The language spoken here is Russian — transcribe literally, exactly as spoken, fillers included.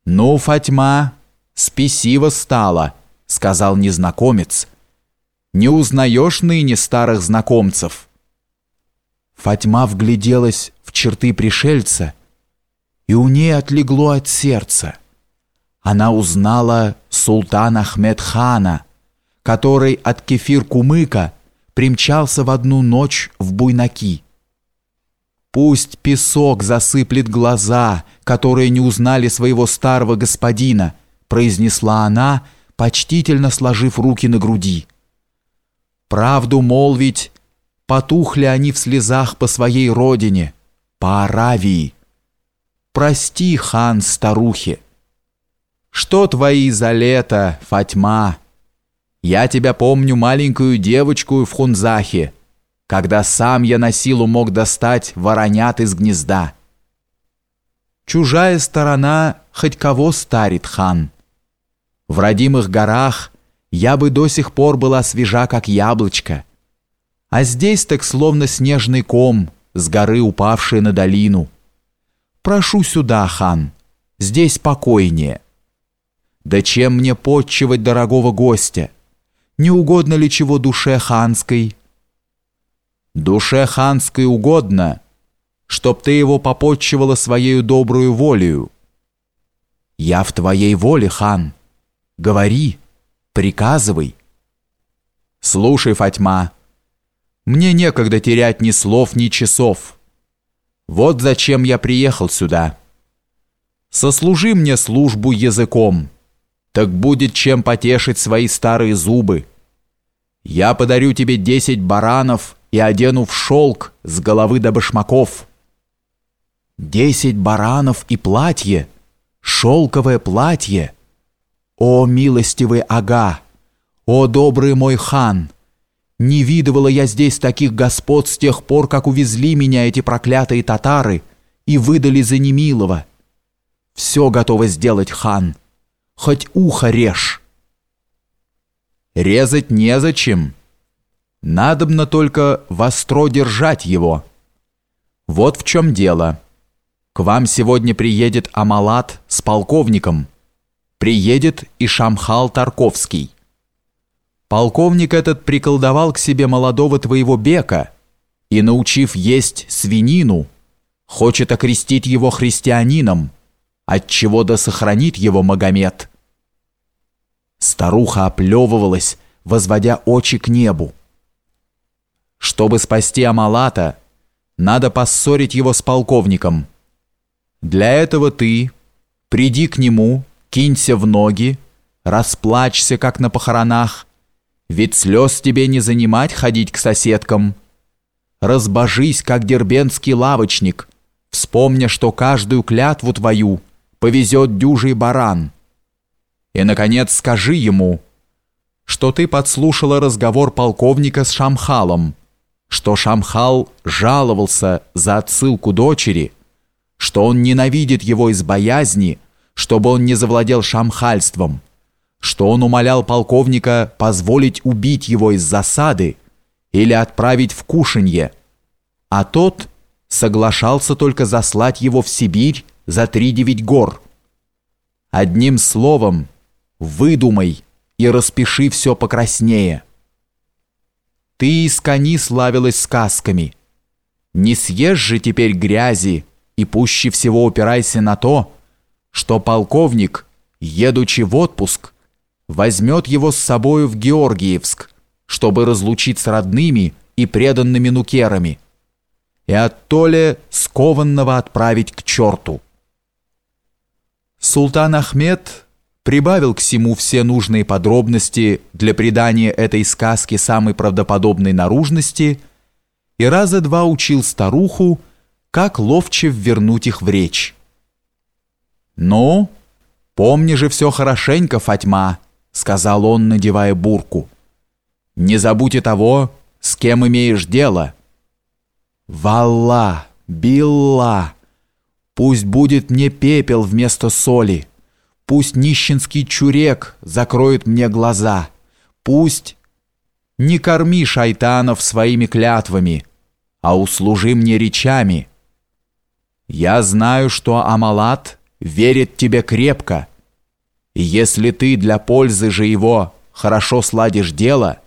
«Ну, Фатьма, спесиво стало», — сказал незнакомец. «Не узнаешь ныне старых знакомцев?» Фатьма вгляделась в черты пришельца, и у ней отлегло от сердца. Она узнала султана Ахмед-хана, который от Кефир-Кумыка примчался в одну ночь в Буйнаки. Пусть песок засыплет глаза, которые не узнали своего старого господина, произнесла она, почтительно сложив руки на груди. Правду молвить, потухли они в слезах по своей родине, по Аравии. Прости, хан, старухе. Что твои за лето, Фатьма? Я тебя помню маленькую девочку в Хунзахе, когда сам я на силу мог достать воронят из гнезда. Чужая сторона хоть кого старит, хан. В родимых горах я бы до сих пор была свежа, как яблочко, а здесь так словно снежный ком с горы, упавший на долину. Прошу сюда, хан, здесь покойнее. Да чем мне подчивать дорогого гостя? Не угодно ли чего душе ханской? Душе ханской угодно, чтоб ты его попотчевала своею добрую волею. Я в твоей воле, хан. Говори, приказывай. Слушай, Фатьма, мне некогда терять ни слов, ни часов. Вот зачем я приехал сюда. Сослужи мне службу языком, так будет чем потешить свои старые зубы. Я подарю тебе десять баранов и одену в шелк с головы до башмаков. Десять баранов и платье, шелковое платье. О, милостивый ага, о, добрый мой хан, не видывала я здесь таких господ с тех пор, как увезли меня эти проклятые татары и выдали за немилого. Все готово сделать, хан, хоть ухо режь. Резать незачем. Надобно только востро держать его. Вот в чем дело. К вам сегодня приедет Амалат с полковником. Приедет и Шамхал Тарковский. Полковник этот приколдовал к себе молодого твоего бека и, научив есть свинину, хочет окрестить его христианином, отчего да сохранит его Магомед. Старуха оплевывалась, возводя очи к небу. Чтобы спасти Амалата, надо поссорить его с полковником. Для этого ты приди к нему, кинься в ноги, расплачься, как на похоронах, ведь слез тебе не занимать ходить к соседкам. Разбожись, как дербентский лавочник, вспомня, что каждую клятву твою повезет дюжий баран. И, наконец, скажи ему, что ты подслушала разговор полковника с Шамхалом, что Шамхал жаловался за отсылку дочери, что он ненавидит его из боязни, чтобы он не завладел шамхальством, что он умолял полковника позволить убить его из засады или отправить в кушанье, а тот соглашался только заслать его в Сибирь за три девять гор. Одним словом, выдумай и распиши все покраснее. Ты из кони славилась сказками. Не съешь же теперь грязи и пуще всего упирайся на то, что полковник, едучи в отпуск, возьмет его с собою в Георгиевск, чтобы разлучить с родными и преданными нукерами, и оттоле скованного отправить к черту. Султан Ахмед прибавил к сему все нужные подробности для придания этой сказке самой правдоподобной наружности и раза два учил старуху, как ловче ввернуть их в речь. «Ну, помни же все хорошенько, Фатьма», — сказал он, надевая бурку. «Не забудь и того, с кем имеешь дело». «Валла, билла, пусть будет мне пепел вместо соли, пусть нищенский чурек закроет мне глаза, пусть... Не корми шайтанов своими клятвами, а услужи мне речами. Я знаю, что Амалат верит тебе крепко. И если ты для пользы же его хорошо сладишь дело,